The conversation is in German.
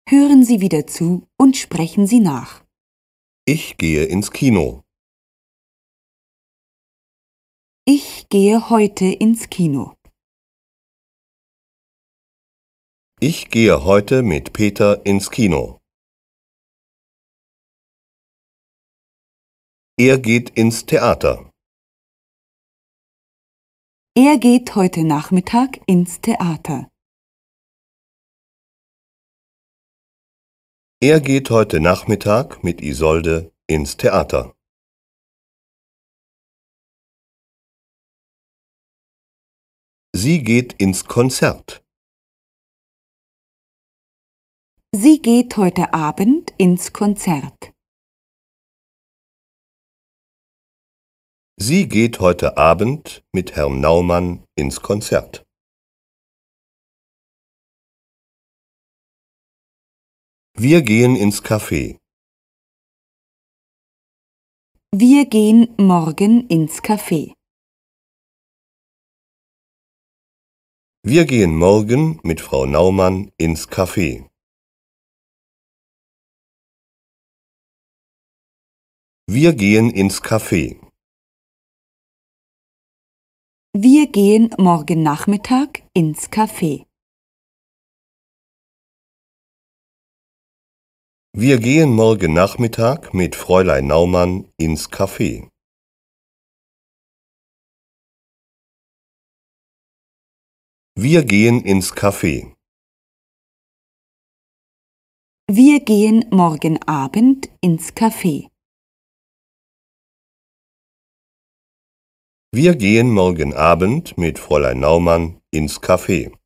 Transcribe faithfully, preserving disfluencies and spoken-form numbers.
Hören Sie wieder zu und sprechen Sie nach. Ich gehe ins Kino. Ich gehe heute ins Kino. Ich gehe heute mit Peter ins Kino. Er geht ins Theater. Er geht heute Nachmittag ins Theater. Er geht heute Nachmittag mit Isolde ins Theater. Sie geht ins Konzert. Sie geht heute Abend ins Konzert. Sie geht heute Abend mit Herrn Naumann ins Konzert. Wir gehen ins Café. Wir gehen morgen ins Café. Wir gehen morgen mit Frau Naumann ins Café. Wir gehen ins Café. Wir gehen morgen Nachmittag ins Café. Wir gehen morgen Nachmittag mit Fräulein Naumann ins Café. Wir gehen ins Café. Wir gehen morgen Abend ins Café. Wir gehen morgen Abend mit Fräulein Naumann ins Café.